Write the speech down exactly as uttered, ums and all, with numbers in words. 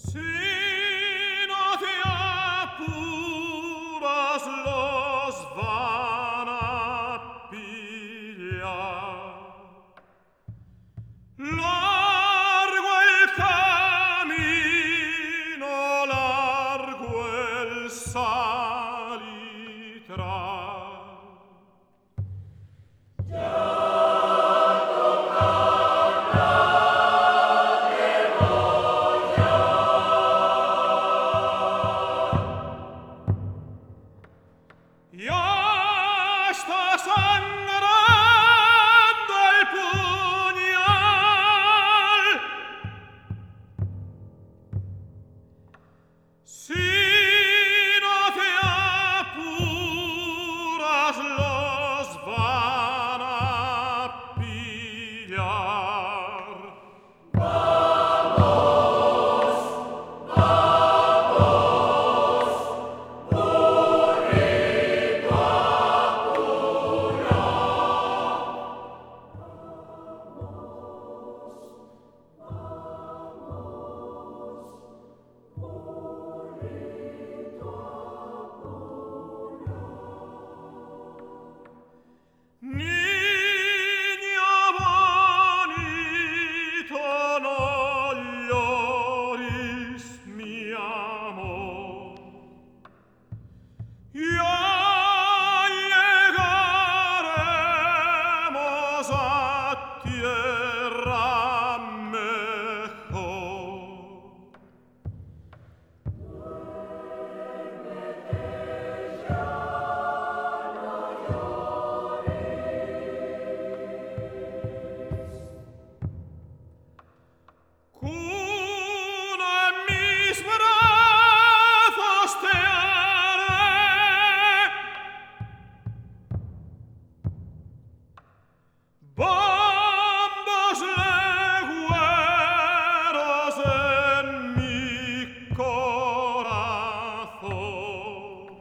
Si no te apuras, los van a pillar. Largo el camino, largo el salitrar. Ya está sangrando el puñal. Si no te apuras, los van a pillar. Niño bonito, no llores, mi amor. Ya llegaremos a tierra mejor. Cuna en mis brazos te haré, bombos legüeros en mi corazón.